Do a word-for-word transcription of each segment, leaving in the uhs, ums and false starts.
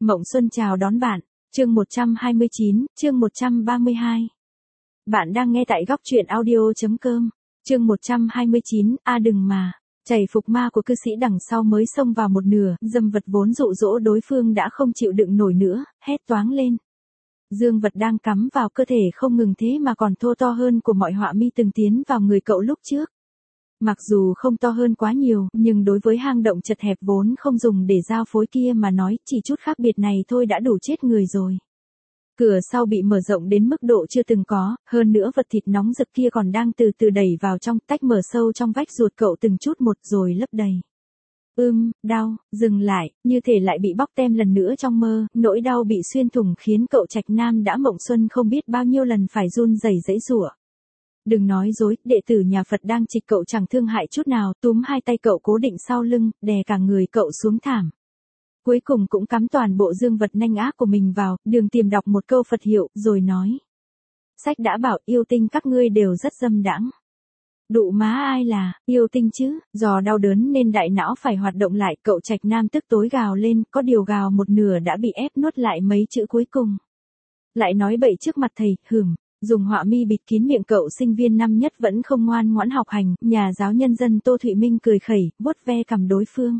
Mộng Xuân chào đón bạn. Chương một trăm hai mươi chín, chương một trăm ba mươi hai. Bạn đang nghe tại góc truyện audio.com. Chương một trăm hai mươi chín, a đừng mà. Chảy phục ma của cư sĩ đằng sau mới xông vào một nửa, dâm vật vốn dụ dỗ đối phương đã không chịu đựng nổi nữa, hét toáng lên. Dương vật đang cắm vào cơ thể không ngừng thế mà còn thô to hơn của mọi họa mi từng tiến vào người cậu lúc trước. Mặc dù không to hơn quá nhiều, nhưng đối với hang động chật hẹp vốn không dùng để giao phối kia mà nói, chỉ chút khác biệt này thôi đã đủ chết người rồi. Cửa sau bị mở rộng đến mức độ chưa từng có, hơn nữa vật thịt nóng rực kia còn đang từ từ đẩy vào trong, tách mở sâu trong vách ruột cậu từng chút một rồi lấp đầy. Ưm, đau, dừng lại, như thể lại bị bóc tem lần nữa trong mơ, nỗi đau bị xuyên thủng khiến cậu Trạch Nam đã mộng xuân không biết bao nhiêu lần phải run rẩy giãy giụa. Đừng nói dối, đệ tử nhà Phật đang trịch cậu chẳng thương hại chút nào, túm hai tay cậu cố định sau lưng, đè cả người cậu xuống thảm. Cuối cùng cũng cắm toàn bộ dương vật nanh ác của mình vào, Đường Tiềm đọc một câu Phật hiệu, rồi nói. Sách đã bảo yêu tinh các ngươi đều rất dâm đãng. Đụ má ai là, yêu tinh chứ, do đau đớn nên đại não phải hoạt động lại, cậu Trạch Nam tức tối gào lên, có điều gào một nửa đã bị ép nuốt lại mấy chữ cuối cùng. Lại nói bậy trước mặt thầy, hửm. Dùng họa mi bịt kín miệng cậu sinh viên năm nhất vẫn không ngoan ngoãn học hành, nhà giáo nhân dân Tô Thụy Minh cười khẩy, vuốt ve cằm đối phương.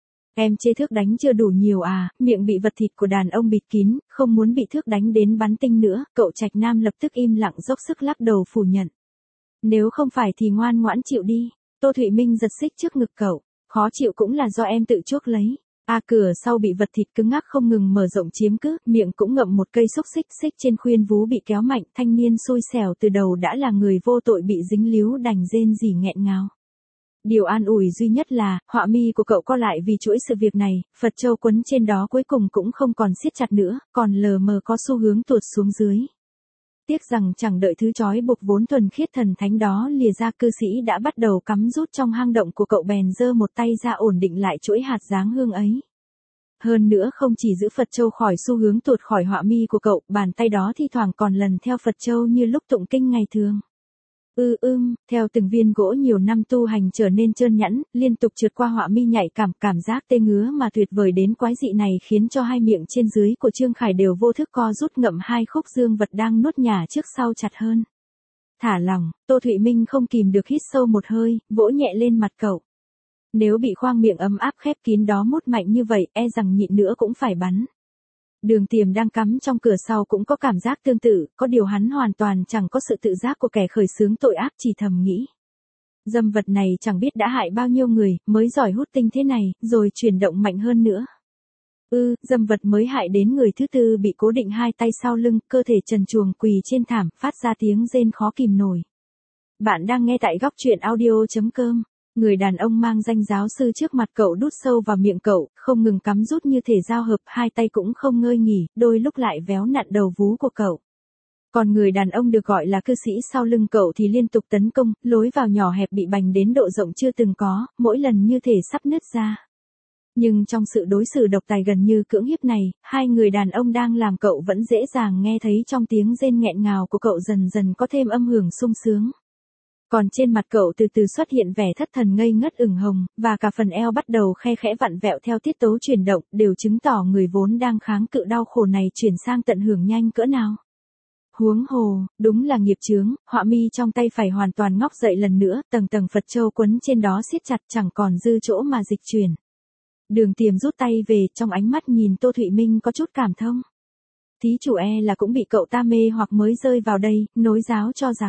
Em chê thước đánh chưa đủ nhiều à, miệng bị vật thịt của đàn ông bịt kín, không muốn bị thước đánh đến bắn tinh nữa, cậu Trạch Nam lập tức im lặng dốc sức lắc đầu phủ nhận. Nếu không phải thì ngoan ngoãn chịu đi, Tô Thụy Minh giật xích trước ngực cậu, khó chịu cũng là do em tự chuốc lấy. A à, cửa sau bị vật thịt cứng ngắc không ngừng mở rộng chiếm cứ, miệng cũng ngậm một cây xúc xích, xích trên khuyên vú bị kéo mạnh, thanh niên xui xẻo từ đầu đã là người vô tội bị dính líu đành rên rỉ nghẹn ngào. Điều an ủi duy nhất là, họa mi của cậu co lại vì chuỗi sự việc này, Phật châu quấn trên đó cuối cùng cũng không còn siết chặt nữa, còn lờ mờ có xu hướng tuột xuống dưới. Tiếc rằng chẳng đợi thứ trói buộc vốn thuần khiết thần thánh đó lìa ra, cư sĩ đã bắt đầu cắm rút trong hang động của cậu bèn giơ một tay ra ổn định lại chuỗi hạt dáng hương ấy. Hơn nữa không chỉ giữ Phật châu khỏi xu hướng tuột khỏi họa mi của cậu, bàn tay đó thi thoảng còn lần theo Phật châu như lúc tụng kinh ngày thường. Ư ừ, ưm, theo từng viên gỗ nhiều năm tu hành trở nên trơn nhẵn, liên tục trượt qua họa mi nhạy cảm, cảm giác tê ngứa mà tuyệt vời đến quái dị này khiến cho hai miệng trên dưới của Trương Khải đều vô thức co rút ngậm hai khúc dương vật đang nuốt nhả trước sau chặt hơn. Thả lỏng, Tô Thụy Minh không kìm được hít sâu một hơi, vỗ nhẹ lên mặt cậu. Nếu bị khoang miệng ấm áp khép kín đó mút mạnh như vậy, e rằng nhịn nữa cũng phải bắn. Đường Tiềm đang cắm trong cửa sau cũng có cảm giác tương tự, có điều hắn hoàn toàn chẳng có sự tự giác của kẻ khởi xướng tội ác, chỉ thầm nghĩ. Dâm vật này chẳng biết đã hại bao nhiêu người, mới giỏi hút tinh thế này, rồi chuyển động mạnh hơn nữa. Ư, ừ, dâm vật mới hại đến người thứ tư bị cố định hai tay sau lưng, cơ thể trần truồng quỳ trên thảm, phát ra tiếng rên khó kìm nổi. Bạn đang nghe tại góc truyện audio.com. Người đàn ông mang danh giáo sư trước mặt cậu đút sâu vào miệng cậu, không ngừng cắm rút như thể dao hợp, hai tay cũng không ngơi nghỉ, đôi lúc lại véo nặn đầu vú của cậu. Còn người đàn ông được gọi là cư sĩ sau lưng cậu thì liên tục tấn công, lối vào nhỏ hẹp bị bành đến độ rộng chưa từng có, mỗi lần như thể sắp nứt ra. Nhưng trong sự đối xử độc tài gần như cưỡng hiếp này, hai người đàn ông đang làm cậu vẫn dễ dàng nghe thấy trong tiếng rên nghẹn ngào của cậu dần dần có thêm âm hưởng sung sướng. Còn trên mặt cậu từ từ xuất hiện vẻ thất thần ngây ngất ửng hồng, và cả phần eo bắt đầu khe khẽ vặn vẹo theo tiết tấu chuyển động, đều chứng tỏ người vốn đang kháng cự đau khổ này chuyển sang tận hưởng nhanh cỡ nào. Huống hồ, đúng là nghiệp chướng, họa mi trong tay phải hoàn toàn ngóc dậy lần nữa, tầng tầng Phật châu quấn trên đó siết chặt chẳng còn dư chỗ mà dịch chuyển. Đường Tiềm rút tay về, trong ánh mắt nhìn Tô Thụy Minh có chút cảm thông. Thí chủ e là cũng bị cậu ta mê hoặc mới rơi vào đây, nối giáo cho giặc.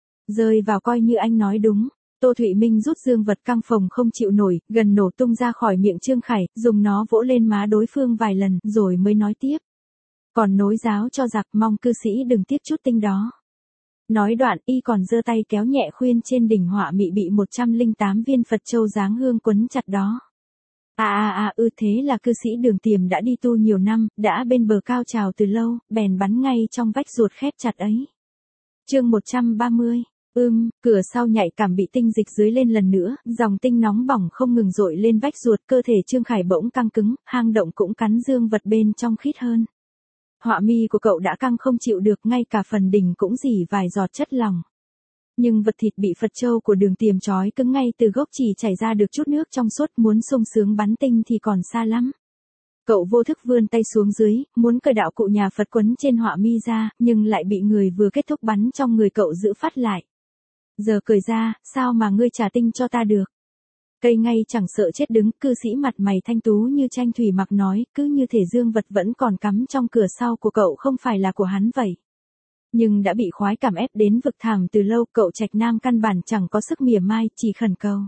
Rơi vào coi như anh nói đúng. Tô Thụy Minh rút dương vật căng phồng không chịu nổi, gần nổ tung ra khỏi miệng Trương Khải, dùng nó vỗ lên má đối phương vài lần, rồi mới nói tiếp. Còn nối giáo cho giặc, mong cư sĩ đừng tiếc chút tinh đó. Nói đoạn, y còn giơ tay kéo nhẹ khuyên trên đỉnh họa mị bị một trăm lẻ tám viên Phật châu dáng hương quấn chặt đó. À à à ư thế là cư sĩ Đường Tiềm đã đi tu nhiều năm, đã bên bờ cao trào từ lâu, bèn bắn ngay trong vách ruột khép chặt ấy. Chương một trăm ba mươi. Ưm, cửa sau nhạy cảm bị tinh dịch dưới lên lần nữa, dòng tinh nóng bỏng không ngừng dội lên vách ruột, cơ thể Trương Khải bỗng căng cứng, hang động cũng cắn dương vật bên trong khít hơn. Họa mi của cậu đã căng không chịu được, ngay cả phần đỉnh cũng rỉ vài giọt chất lỏng. Nhưng vật thịt bị Phật châu của Đường Tiềm trói cứng ngay từ gốc chỉ chảy ra được chút nước trong suốt, muốn sung sướng bắn tinh thì còn xa lắm. Cậu vô thức vươn tay xuống dưới, muốn cởi đạo cụ nhà Phật quấn trên họa mi ra, nhưng lại bị người vừa kết thúc bắn trong người cậu giữ phát lại. Giờ cởi ra, sao mà ngươi trả tinh cho ta được? Cây ngay chẳng sợ chết đứng, cư sĩ mặt mày thanh tú như tranh thủy mặc nói, cứ như thể dương vật vẫn còn cắm trong cửa sau của cậu không phải là của hắn vậy. Nhưng đã bị khoái cảm ép đến vực thẳm từ lâu, cậu Trạch Nam căn bản chẳng có sức mỉa mai, chỉ khẩn cầu.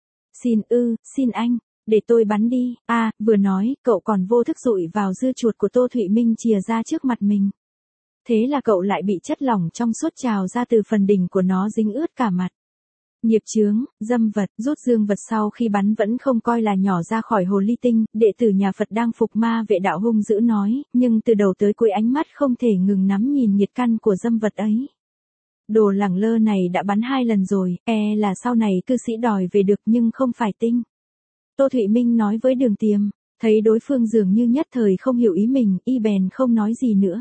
Xin ư, xin anh, để tôi bắn đi. A, à, vừa nói, cậu còn vô thức dụi vào dưa chuột của Tô Thụy Minh chìa ra trước mặt mình. Thế là cậu lại bị chất lỏng trong suốt trào ra từ phần đỉnh của nó dính ướt cả mặt. Nghiệp chướng, dâm vật, rút dương vật sau khi bắn vẫn không coi là nhỏ ra khỏi hồ ly tinh, đệ tử nhà Phật đang phục ma vệ đạo hung dữ nói, nhưng từ đầu tới cuối ánh mắt không thể ngừng nắm nhìn nhiệt căn của dâm vật ấy. Đồ lẳng lơ này đã bắn hai lần rồi, e là sau này cư sĩ đòi về được nhưng không phải tinh. Tô Thụy Minh nói với Đường Tiềm, thấy đối phương dường như nhất thời không hiểu ý mình, y bèn không nói gì nữa.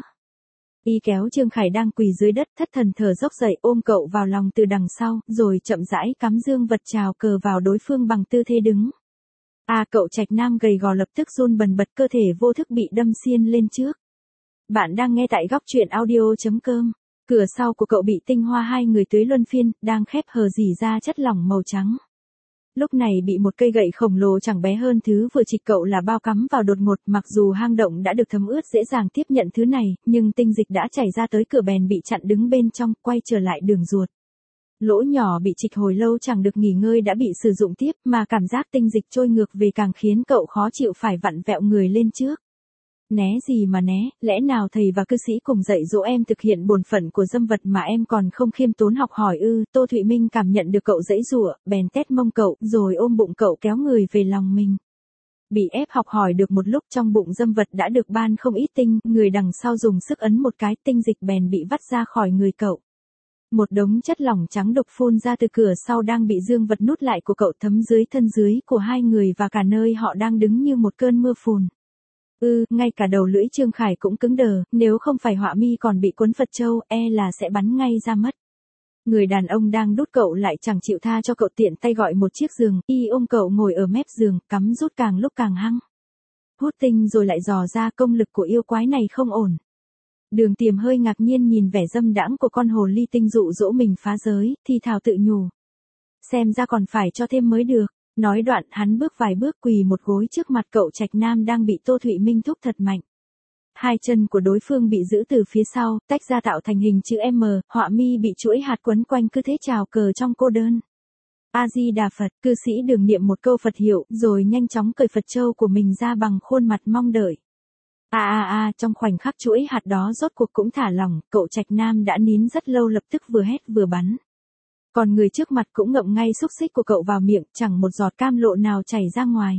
Y kéo Trương Khải đang quỳ dưới đất thất thần thở dốc dậy ôm cậu vào lòng từ đằng sau, rồi chậm rãi cắm dương vật trào cờ vào đối phương bằng tư thế đứng. À, cậu Trạch Nam gầy gò lập tức run bần bật, cơ thể vô thức bị đâm xiên lên trước. Bạn đang nghe tại góc truyện audio chấm com. Cửa sau của cậu bị tinh hoa hai người tưới luân phiên, đang khép hờ rỉ ra chất lỏng màu trắng. Lúc này bị một cây gậy khổng lồ chẳng bé hơn thứ vừa chịch cậu là bao cắm vào đột ngột, mặc dù hang động đã được thấm ướt dễ dàng tiếp nhận thứ này, nhưng tinh dịch đã chảy ra tới cửa bèn bị chặn đứng bên trong, quay trở lại đường ruột. Lỗ nhỏ bị chịch hồi lâu chẳng được nghỉ ngơi đã bị sử dụng tiếp, mà cảm giác tinh dịch trôi ngược về càng khiến cậu khó chịu phải vặn vẹo người lên trước. Né gì mà né, lẽ nào thầy và cư sĩ cùng dạy dỗ em thực hiện bổn phận của dâm vật mà em còn không khiêm tốn học hỏi ư? Tô Thụy Minh cảm nhận được cậu giãy giụa, bèn tét mông cậu, rồi ôm bụng cậu kéo người về lòng mình. Bị ép học hỏi được một lúc, trong bụng dâm vật đã được ban không ít tinh, người đằng sau dùng sức ấn một cái, tinh dịch bèn bị vắt ra khỏi người cậu. Một đống chất lỏng trắng đục phun ra từ cửa sau đang bị dương vật nút lại của cậu, thấm dưới thân dưới của hai người và cả nơi họ đang đứng như một cơn mưa phùn. Ư, ừ, ngay cả đầu lưỡi Trương Khải cũng cứng đờ, nếu không phải họa mi còn bị cuốn Phật châu, e là sẽ bắn ngay ra mất. Người đàn ông đang đút cậu lại chẳng chịu tha cho cậu, tiện tay gọi một chiếc giường, y ôm cậu ngồi ở mép giường, cắm rút càng lúc càng hăng. Hút tinh rồi lại dò ra, công lực của yêu quái này không ổn. Đường Tiềm hơi ngạc nhiên nhìn vẻ dâm đãng của con hồ ly tinh dụ dỗ mình phá giới, thì thào tự nhủ. Xem ra còn phải cho thêm mới được. Nói đoạn hắn bước vài bước quỳ một gối trước mặt cậu Trạch Nam đang bị Tô Thụy Minh thúc thật mạnh. Hai chân của đối phương bị giữ từ phía sau, tách ra tạo thành hình chữ M, họa mi bị chuỗi hạt quấn quanh, cứ thế chào cờ trong cô đơn. A-di-đà Phật, cư sĩ Đường niệm một câu Phật hiệu, rồi nhanh chóng cởi Phật châu của mình ra bằng khuôn mặt mong đợi. A a a, trong khoảnh khắc chuỗi hạt đó rốt cuộc cũng thả lỏng, cậu Trạch Nam đã nín rất lâu, lập tức vừa hét vừa bắn. Còn người trước mặt cũng ngậm ngay xúc xích của cậu vào miệng, chẳng một giọt cam lộ nào chảy ra ngoài.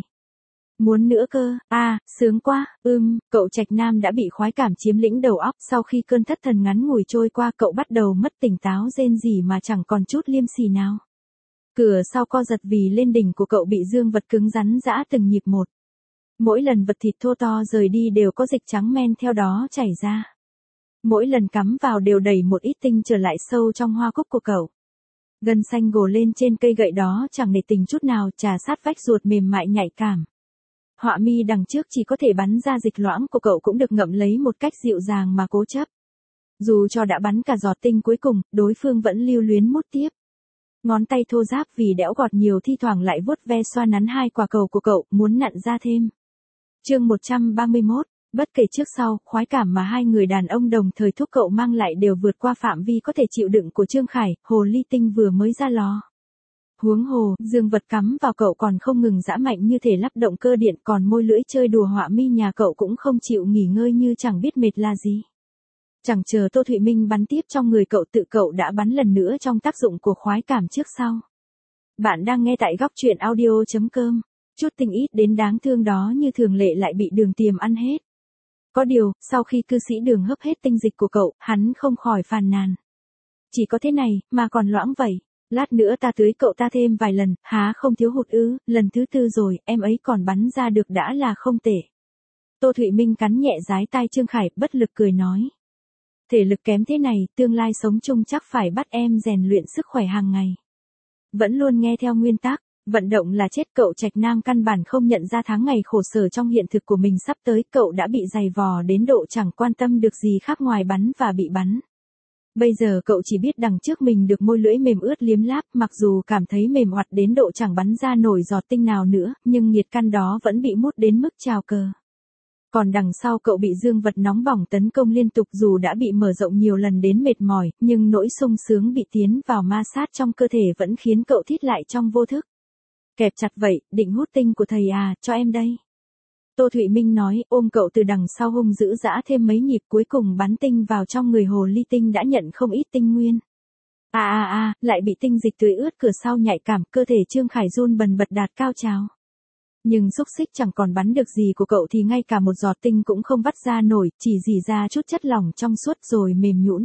Muốn nữa cơ, a, à, sướng quá, ưm, cậu Trạch Nam đã bị khoái cảm chiếm lĩnh đầu óc, sau khi cơn thất thần ngắn ngủi trôi qua cậu bắt đầu mất tỉnh táo, rên rỉ mà chẳng còn chút liêm sỉ nào. Cửa sau co giật vì lên đỉnh của cậu bị dương vật cứng rắn giã từng nhịp một. Mỗi lần vật thịt thô to rời đi đều có dịch trắng men theo đó chảy ra. Mỗi lần cắm vào đều đẩy một ít tinh trở lại sâu trong hoa cúc của cậu. Gân xanh gồ lên trên cây gậy đó chẳng nể tình chút nào, trà sát vách ruột mềm mại nhạy cảm. Họa mi đằng trước chỉ có thể bắn ra dịch loãng của cậu cũng được ngậm lấy một cách dịu dàng mà cố chấp. Dù cho đã bắn cả giọt tinh cuối cùng, đối phương vẫn lưu luyến mút tiếp. Ngón tay thô ráp vì đẽo gọt nhiều thi thoảng lại vuốt ve xoa nắn hai quả cầu của cậu, muốn nặn ra thêm. Chương một trăm ba mươi mốt, bất kể trước sau, khoái cảm mà hai người đàn ông đồng thời thúc cậu mang lại đều vượt qua phạm vi có thể chịu đựng của Trương Khải, hồ ly tinh vừa mới ra lò. Huống hồ, dương vật cắm vào cậu còn không ngừng giã mạnh như thể lắp động cơ điện, còn môi lưỡi chơi đùa họa mi nhà cậu cũng không chịu nghỉ ngơi như chẳng biết mệt là gì. Chẳng chờ Tô Thụy Minh bắn tiếp trong người cậu, tự cậu đã bắn lần nữa trong tác dụng của khoái cảm trước sau. Bạn đang nghe tại góc truyện audio chấm com. Chút tình ít đến đáng thương đó như thường lệ lại bị Đường Tiềm ăn hết. Có điều, sau khi cư sĩ Đường hấp hết tinh dịch của cậu, hắn không khỏi phàn nàn. Chỉ có thế này, mà còn loãng vậy. Lát nữa ta tưới cậu ta thêm vài lần, há không thiếu hụt ư, lần thứ tư rồi, em ấy còn bắn ra được đã là không tệ. Tô Thụy Minh cắn nhẹ dái tai Trương Khải, bất lực cười nói. Thể lực kém thế này, tương lai sống chung chắc phải bắt em rèn luyện sức khỏe hàng ngày. Vẫn luôn nghe theo nguyên tắc, Vận động là chết, cậu Trạch Nam căn bản không nhận ra tháng ngày khổ sở trong hiện thực của mình sắp tới, cậu đã bị dày vò đến độ chẳng quan tâm được gì khác ngoài bắn và bị bắn. Bây giờ cậu chỉ biết đằng trước mình được môi lưỡi mềm ướt liếm láp, mặc dù cảm thấy mềm oặt đến độ chẳng bắn ra nổi giọt tinh nào nữa, nhưng nhiệt căn đó vẫn bị mút đến mức trào cờ. Còn đằng sau cậu bị dương vật nóng bỏng tấn công liên tục, dù đã bị mở rộng nhiều lần đến mệt mỏi, nhưng nỗi sung sướng bị tiến vào ma sát trong cơ thể vẫn khiến cậu thít lại trong vô thức. Kẹp chặt vậy, định hút tinh của thầy à, cho em đây. Tô Thụy Minh nói, ôm cậu từ đằng sau hung dữ dã thêm mấy nhịp, cuối cùng bắn tinh vào trong người hồ ly tinh đã nhận không ít tinh nguyên. À à à, lại bị tinh dịch tưới ướt cửa sau nhạy cảm, cơ thể Trương Khải run bần bật đạt cao trào. Nhưng xúc xích chẳng còn bắn được gì của cậu thì ngay cả một giọt tinh cũng không vắt ra nổi, chỉ rỉ ra chút chất lỏng trong suốt rồi mềm nhũn.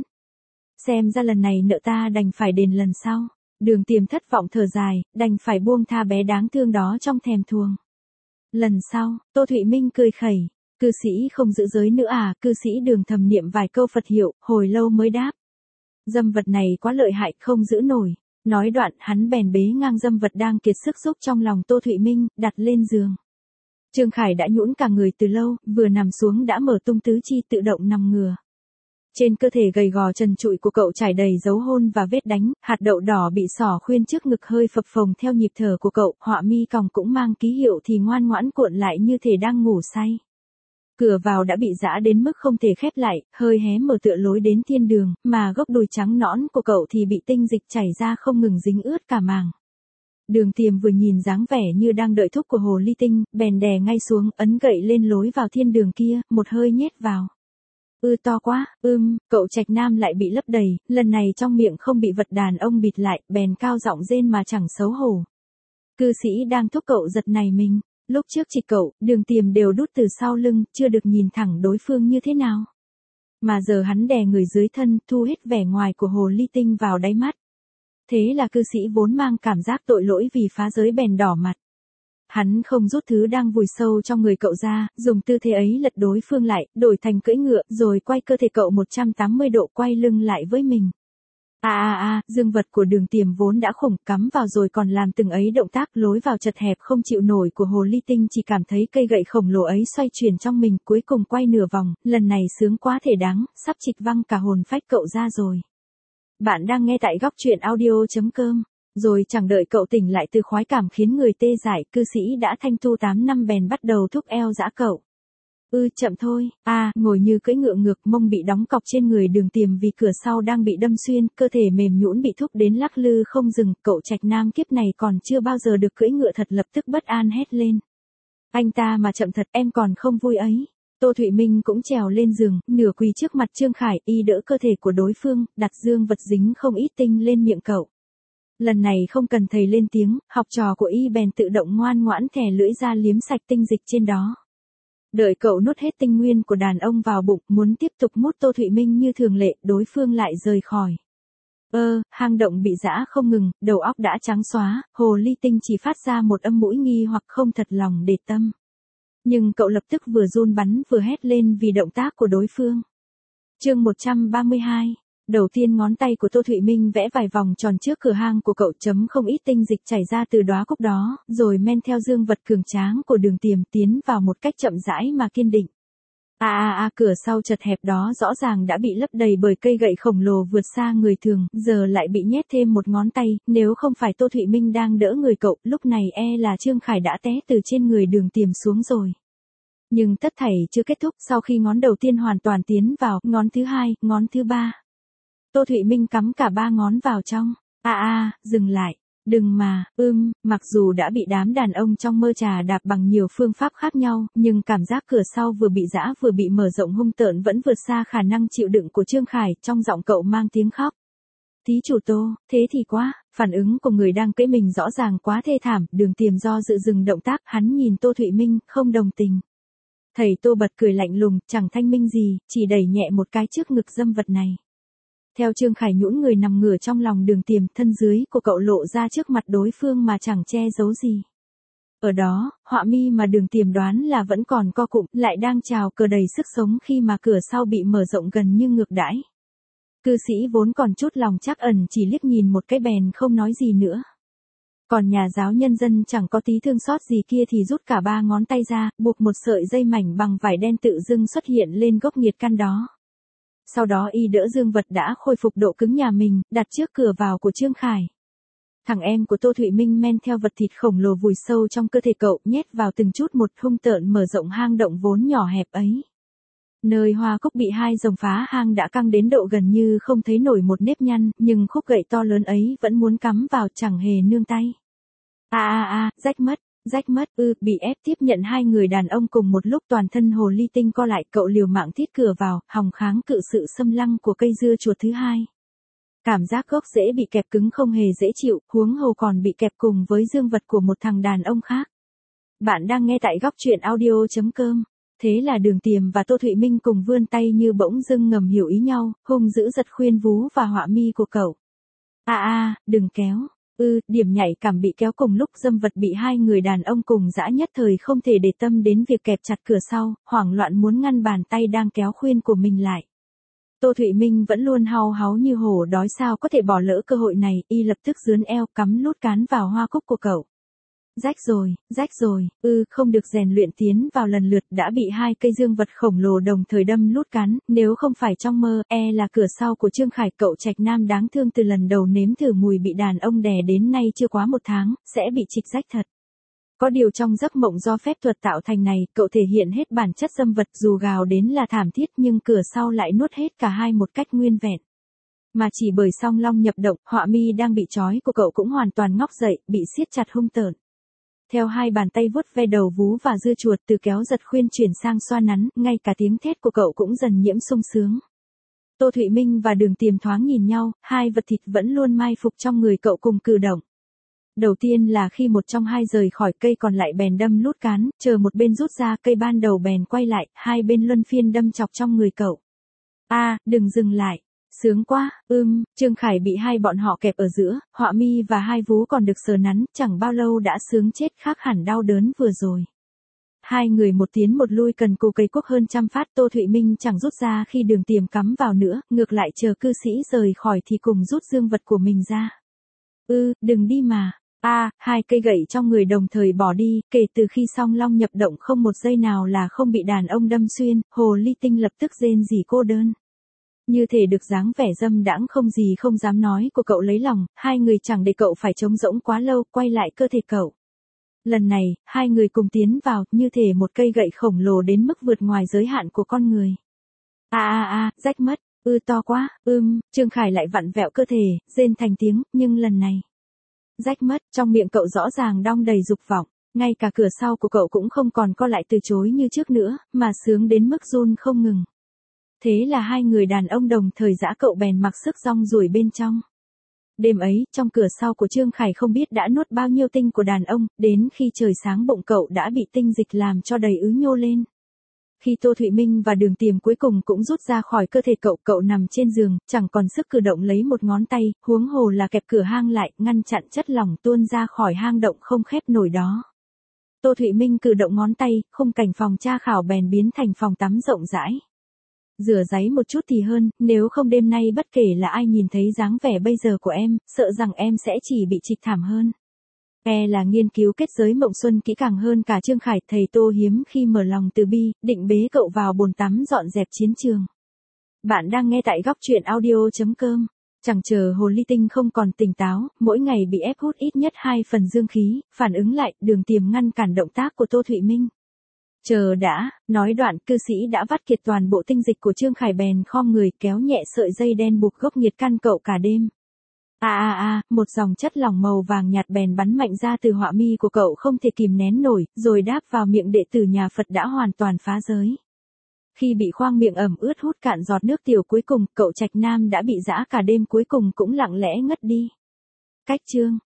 Xem ra lần này nợ ta đành phải đền lần sau. Đường Tiềm thất vọng thở dài, đành phải buông tha bé đáng thương đó trong thèm thuồng. Lần sau, Tô Thụy Minh cười khẩy, cư sĩ không giữ giới nữa à, cư sĩ Đường thầm niệm vài câu Phật hiệu, hồi lâu mới đáp. Dâm vật này quá lợi hại, không giữ nổi. Nói đoạn, hắn bèn bế ngang dâm vật đang kiệt sức xúc trong lòng Tô Thụy Minh, đặt lên giường. Trương Khải đã nhũn cả người từ lâu, vừa nằm xuống đã mở tung tứ chi tự động nằm ngửa. Trên cơ thể gầy gò trần trụi của cậu trải đầy dấu hôn và vết đánh, hạt đậu đỏ bị xỏ khuyên trước ngực hơi phập phồng theo nhịp thở của cậu, họa mi còng cũng mang ký hiệu thì ngoan ngoãn cuộn lại như thể đang ngủ say. Cửa vào đã bị giã đến mức không thể khép lại, hơi hé mở tựa lối đến thiên đường, mà gốc đùi trắng nõn của cậu thì bị tinh dịch chảy ra không ngừng dính ướt cả màng. Đường Tiềm vừa nhìn dáng vẻ như đang đợi thúc của hồ ly tinh, bèn đè ngay xuống, ấn gậy lên lối vào thiên đường kia, một hơi nhét vào. Ư to quá, ưm, cậu Trạch Nam lại bị lấp đầy, lần này trong miệng không bị vật đàn ông bịt lại, bèn cao giọng rên mà chẳng xấu hổ. Cư sĩ đang thúc cậu giật này mình, lúc trước chỉ cậu, Đường Tiềm đều đút từ sau lưng, chưa được nhìn thẳng đối phương như thế nào. Mà giờ hắn đè người dưới thân, thu hết vẻ ngoài của hồ ly tinh vào đáy mắt. Thế là cư sĩ vốn mang cảm giác tội lỗi vì phá giới bèn đỏ mặt. Hắn không rút thứ đang vùi sâu trong người cậu ra, dùng tư thế ấy lật đối phương lại, đổi thành cưỡi ngựa, rồi quay cơ thể cậu một trăm tám mươi độ quay lưng lại với mình. À à à, dương vật của Đường Tiềm vốn đã khủng, cắm vào rồi còn làm từng ấy động tác, lối vào chật hẹp không chịu nổi của hồ ly tinh chỉ cảm thấy cây gậy khổng lồ ấy xoay chuyển trong mình, cuối cùng quay nửa vòng, lần này sướng quá thể đáng, sắp trịch văng cả hồn phách cậu ra rồi. Bạn đang nghe tại góc truyện audio chấm com. Rồi chẳng đợi cậu tỉnh lại từ khoái cảm khiến người tê dại, cư sĩ đã thanh tu tám năm bèn bắt đầu thúc eo dã cậu. Ư chậm thôi, à, ngồi như cưỡi ngựa ngược, mông bị đóng cọc trên người Đường Tiềm vì cửa sau đang bị đâm xuyên, cơ thể mềm nhũn bị thúc đến lắc lư không dừng, cậu Trạch Nam kiếp này còn chưa bao giờ được cưỡi ngựa thật, lập tức bất an hét lên. Anh ta mà chậm thật, em còn không vui ấy. Tô Thụy Minh cũng trèo lên giường, nửa quỳ trước mặt Trương Khải, y đỡ cơ thể của đối phương, đặt dương vật dính không ít tinh lên miệng cậu. Lần này không cần thầy lên tiếng, học trò của y bèn tự động ngoan ngoãn thè lưỡi ra liếm sạch tinh dịch trên đó. Đợi cậu nuốt hết tinh nguyên của đàn ông vào bụng, muốn tiếp tục mút Tô Thụy Minh như thường lệ, đối phương lại rời khỏi. Ơ, hang động bị giã không ngừng, đầu óc đã trắng xóa, hồ ly tinh chỉ phát ra một âm mũi nghi hoặc không thật lòng để tâm. Nhưng cậu lập tức vừa run bắn vừa hét lên vì động tác của đối phương. Chương một trăm ba mươi hai. Đầu tiên ngón tay của Tô Thụy Minh vẽ vài vòng tròn trước cửa hang của cậu, chấm không ít tinh dịch chảy ra từ đóa cúc đó, rồi men theo dương vật cường tráng của Đường Tiềm tiến vào một cách chậm rãi mà kiên định. À à à, cửa sau chật hẹp đó rõ ràng đã bị lấp đầy bởi cây gậy khổng lồ vượt xa người thường, giờ lại bị nhét thêm một ngón tay, nếu không phải Tô Thụy Minh đang đỡ người cậu, lúc này e là Trương Khải đã té từ trên người Đường Tiềm xuống rồi. Nhưng tất thảy chưa kết thúc, sau khi ngón đầu tiên hoàn toàn tiến vào, ngón thứ hai, ngón thứ ba. Tô Thụy Minh cắm cả ba ngón vào trong. À à, dừng lại. Đừng mà, ưm, mặc dù đã bị đám đàn ông trong mơ trà đạp bằng nhiều phương pháp khác nhau, nhưng cảm giác cửa sau vừa bị giã vừa bị mở rộng hung tợn vẫn vượt xa khả năng chịu đựng của Trương Khải, trong giọng cậu mang tiếng khóc. Thí chủ Tô, thế thì quá, phản ứng của người đang cưỡi mình rõ ràng quá thê thảm, Đường Tiềm do dự dừng động tác, hắn nhìn Tô Thụy Minh, không đồng tình. Thầy Tô bật cười lạnh lùng, chẳng thanh minh gì, chỉ đẩy nhẹ một cái trước ngực dâm vật này. Theo Trương Khải nhũn người nằm ngửa trong lòng Đường Tiềm, thân dưới của cậu lộ ra trước mặt đối phương mà chẳng che giấu gì. Ở đó, họa mi mà Đường Tiềm đoán là vẫn còn co cụm, lại đang trào cờ đầy sức sống khi mà cửa sau bị mở rộng gần như ngược đãi. Cư sĩ vốn còn chút lòng trắc ẩn chỉ liếc nhìn một cái bèn không nói gì nữa. Còn nhà giáo nhân dân chẳng có tí thương xót gì kia thì rút cả ba ngón tay ra, buộc một sợi dây mảnh bằng vải đen tự dưng xuất hiện lên gốc nghiệt căn đó. Sau đó y đỡ dương vật đã khôi phục độ cứng nhà mình, đặt trước cửa vào của Trương Khải. Thằng em của Tô Thụy Minh men theo vật thịt khổng lồ vùi sâu trong cơ thể cậu, nhét vào từng chút một, hung tợn mở rộng hang động vốn nhỏ hẹp ấy. Nơi hoa cúc bị hai rồng phá hang đã căng đến độ gần như không thấy nổi một nếp nhăn, nhưng khúc gậy to lớn ấy vẫn muốn cắm vào chẳng hề nương tay. A a a, rách mất, rách mất, ư, bị ép tiếp nhận hai người đàn ông cùng một lúc, toàn thân hồ ly tinh co lại, cậu liều mạng thít cửa vào, hòng kháng cự sự xâm lăng của cây dưa chuột thứ hai. Cảm giác gốc rễ bị kẹp cứng không hề dễ chịu, huống hồ còn bị kẹp cùng với dương vật của một thằng đàn ông khác. Bạn đang nghe tại góc truyện audio chấm com. Thế là Đường Tiềm và Tô Thụy Minh cùng vươn tay như bỗng dưng ngầm hiểu ý nhau, hung dữ giật khuyên vú và họa mi của cậu. A a, đừng kéo. Ư, ừ, điểm nhạy cảm bị kéo cùng lúc, dâm vật bị hai người đàn ông cùng dã nhất thời không thể để tâm đến việc kẹp chặt cửa sau, hoảng loạn muốn ngăn bàn tay đang kéo khuyên của mình lại. Tô Thụy Minh vẫn luôn hau háu như hổ đói, sao có thể bỏ lỡ cơ hội này, y lập tức dướn eo cắm lút cán vào hoa cúc của cậu. Rách rồi, rách rồi, ư, ừ, không được rèn luyện tiến vào lần lượt, đã bị hai cây dương vật khổng lồ đồng thời đâm lút cán, nếu không phải trong mơ, e là cửa sau của Trương Khải, cậu trạch nam đáng thương từ lần đầu nếm thử mùi bị đàn ông đè đến nay chưa quá một tháng, sẽ bị trịch rách thật. Có điều trong giấc mộng do phép thuật tạo thành này, cậu thể hiện hết bản chất dâm vật, dù gào đến là thảm thiết nhưng cửa sau lại nuốt hết cả hai một cách nguyên vẹn. Mà chỉ bởi song long nhập động, họa mi đang bị trói của cậu cũng hoàn toàn ngóc dậy, bị siết chặt hung tợn. Theo hai bàn tay vuốt ve đầu vú và dưa chuột, từ kéo giật khuyên chuyển sang xoa nắn, ngay cả tiếng thét của cậu cũng dần nhiễm sung sướng. Tô Thụy Minh và Đường Tiềm thoáng nhìn nhau, hai vật thịt vẫn luôn mai phục trong người cậu cùng cử động. Đầu tiên là khi một trong hai rời khỏi cây còn lại bèn đâm lút cán, chờ một bên rút ra, cây ban đầu bèn quay lại, hai bên luân phiên đâm chọc trong người cậu. A, à, đừng dừng lại. Sướng quá, ưm, Trương Khải bị hai bọn họ kẹp ở giữa, họa mi và hai vú còn được sờ nắn, chẳng bao lâu đã sướng chết, khác hẳn đau đớn vừa rồi. Hai người một tiến một lui cần cù cày cuốc hơn trăm phát, Tô Thụy Minh chẳng rút ra khi Đường Tiềm cắm vào nữa, ngược lại chờ cư sĩ rời khỏi thì cùng rút dương vật của mình ra. Ư, ừ, đừng đi mà. A, à, hai cây gậy trong người đồng thời bỏ đi, kể từ khi song long nhập động không một giây nào là không bị đàn ông đâm xuyên, hồ ly tinh lập tức rên rỉ cô đơn. Như thể được dáng vẻ dâm đãng không gì không dám nói của cậu lấy lòng, hai người chẳng để cậu phải trống rỗng quá lâu, quay lại cơ thể cậu. Lần này, hai người cùng tiến vào, như thể một cây gậy khổng lồ đến mức vượt ngoài giới hạn của con người. A a a, rách mất, ư to quá, ưm, Trương Khải lại vặn vẹo cơ thể, rên thành tiếng, nhưng lần này. Rách mất, trong miệng cậu rõ ràng đong đầy dục vọng, ngay cả cửa sau của cậu cũng không còn co lại từ chối như trước nữa, mà sướng đến mức run không ngừng. Thế là hai người đàn ông đồng thời giã cậu bèn mặc sức rong ruổi bên trong. Đêm ấy, trong cửa sau của Trương Khải không biết đã nuốt bao nhiêu tinh của đàn ông, đến khi trời sáng bụng cậu đã bị tinh dịch làm cho đầy ứ nhô lên. Khi Tô Thụy Minh và Đường Tiềm cuối cùng cũng rút ra khỏi cơ thể cậu, cậu nằm trên giường, chẳng còn sức cử động lấy một ngón tay, huống hồ là kẹp cửa hang lại, ngăn chặn chất lỏng tuôn ra khỏi hang động không khép nổi đó. Tô Thụy Minh cử động ngón tay, khung cảnh phòng tra khảo bèn biến thành phòng tắm rộng rãi. Rửa ráy một chút thì hơn, nếu không đêm nay bất kể là ai nhìn thấy dáng vẻ bây giờ của em, sợ rằng em sẽ chỉ bị trịch thảm hơn. E là nghiên cứu kết giới mộng xuân kỹ càng hơn cả Trương Khải, thầy Tô hiếm khi mở lòng từ bi, định bế cậu vào bồn tắm dọn dẹp chiến trường. Bạn đang nghe tại góc truyện audio chấm com. Chẳng chờ hồ ly tinh không còn tỉnh táo, mỗi ngày bị ép hút ít nhất hai phần dương khí, phản ứng lại, Đường Tiềm ngăn cản động tác của Tô Thụy Minh. Chờ đã, nói đoạn, cư sĩ đã vắt kiệt toàn bộ tinh dịch của Trương Khải bèn khom người kéo nhẹ sợi dây đen buộc gốc nghiệt căn cậu cả đêm. A a a, một dòng chất lỏng màu vàng nhạt bèn bắn mạnh ra từ họa mi của cậu không thể kìm nén nổi, rồi đáp vào miệng đệ tử nhà Phật đã hoàn toàn phá giới. Khi bị khoang miệng ẩm ướt hút cạn giọt nước tiểu cuối cùng, cậu trạch nam đã bị dã cả đêm cuối cùng cũng lặng lẽ ngất đi. Cách chương